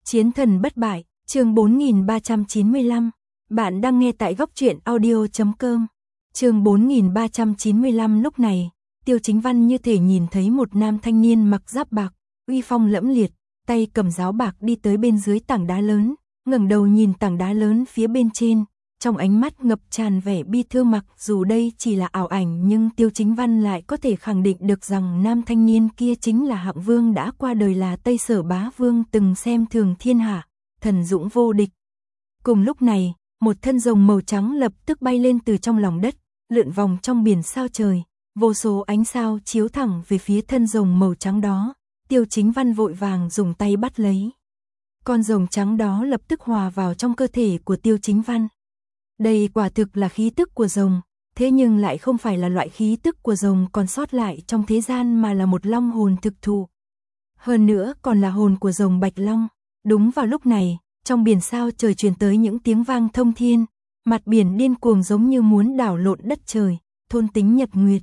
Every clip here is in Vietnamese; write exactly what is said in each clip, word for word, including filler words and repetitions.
Chiến thần bất bại, chương bốn nghìn ba trăm chín mươi lăm. Bạn đang nghe tại góc truyện audio chấm com. Chương bốn nghìn ba trăm chín mươi lăm. Lúc này, Tiêu Chính Văn như thể nhìn thấy một nam thanh niên mặc giáp bạc, uy phong lẫm liệt, tay cầm giáo bạc đi tới bên dưới tảng đá lớn, ngẩng đầu nhìn tảng đá lớn phía bên trên, trong ánh mắt ngập tràn vẻ bi thương. Mặc dù đây chỉ là ảo ảnh nhưng Tiêu Chính Văn lại có thể khẳng định được rằng nam thanh niên kia chính là Hạng Vương đã qua đời, là Tây Sở Bá Vương từng xem thường thiên hạ, thần dũng vô địch. Cùng lúc này, một thân rồng màu trắng lập tức bay lên từ trong lòng đất, lượn vòng trong biển sao trời, vô số ánh sao chiếu thẳng về phía thân rồng màu trắng đó. Tiêu Chính Văn vội vàng dùng tay bắt lấy. Con rồng trắng đó lập tức hòa vào trong cơ thể của Tiêu Chính Văn. Đây quả thực là khí tức của rồng, thế nhưng lại không phải là loại khí tức của rồng còn sót lại trong thế gian mà là một long hồn thực thụ. Hơn nữa còn là hồn của rồng Bạch Long. Đúng vào lúc này, trong biển sao trời truyền tới những tiếng vang thông thiên, mặt biển điên cuồng giống như muốn đảo lộn đất trời, thôn tính nhật nguyệt.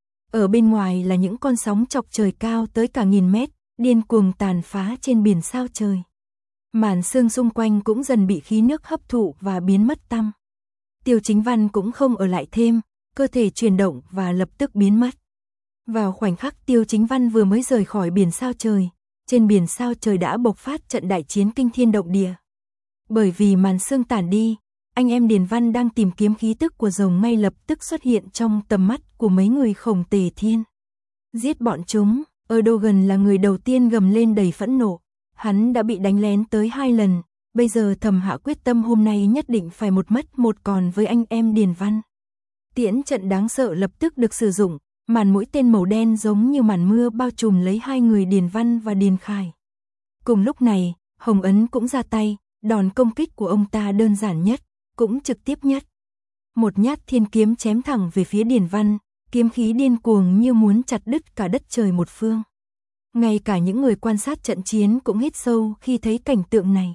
Ở bên ngoài là những con sóng chọc trời cao tới cả nghìn mét, điên cuồng tàn phá trên biển sao trời. Màn sương xung quanh cũng dần bị khí nước hấp thụ và biến mất tăm. Tiêu Chính Văn cũng không ở lại thêm, cơ thể chuyển động và lập tức biến mất. Vào khoảnh khắc Tiêu Chính Văn vừa mới rời khỏi biển sao trời, trên biển sao trời đã bộc phát trận đại chiến kinh thiên động địa. Bởi vì màn sương tản đi, anh em Điền Văn đang tìm kiếm khí tức của rồng ngay lập tức xuất hiện trong tầm mắt của mấy người Khổng Tề Thiên. Giết bọn chúng, Erdogan là người đầu tiên gầm lên đầy phẫn nộ. Hắn đã bị đánh lén tới hai lần, bây giờ thầm hạ quyết tâm hôm nay nhất định phải một mất một còn với anh em Điền Văn. Tiễn trận đáng sợ lập tức được sử dụng, màn mũi tên màu đen giống như màn mưa bao trùm lấy hai người Điền Văn và Điền Khải. Cùng lúc này, Hồng Ấn cũng ra tay, đòn công kích của ông ta đơn giản nhất, cũng trực tiếp nhất. Một nhát thiên kiếm chém thẳng về phía Điền Văn, kiếm khí điên cuồng như muốn chặt đứt cả đất trời một phương. Ngay cả những người quan sát trận chiến cũng hít sâu khi thấy cảnh tượng này.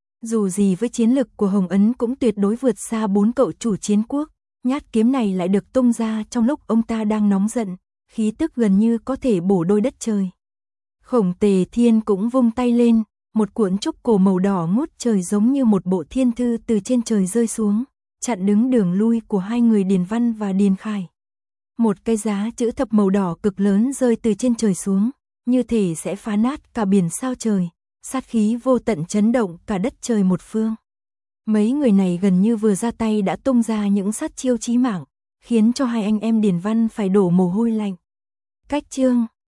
Dù gì với chiến lực của Hồng Ấn cũng tuyệt đối vượt xa bốn cậu chủ chiến quốc, nhát kiếm này lại được tung ra trong lúc ông ta đang nóng giận, khí tức gần như có thể bổ đôi đất trời. Khổng Tề Thiên cũng vung tay lên, một cuộn trúc cổ màu đỏ ngút trời giống như một bộ thiên thư từ trên trời rơi xuống, chặn đứng đường lui của hai người Điền Văn và Điền Khải. Một cái giá chữ thập màu đỏ cực lớn rơi từ trên trời xuống, như thể sẽ phá nát cả biển sao trời, sát khí vô tận chấn động cả đất trời một phương. Mấy người này gần như vừa ra tay đã tung ra những sát chiêu chí mạng, khiến cho hai anh em Điền Văn phải đổ mồ hôi lạnh. Cách chương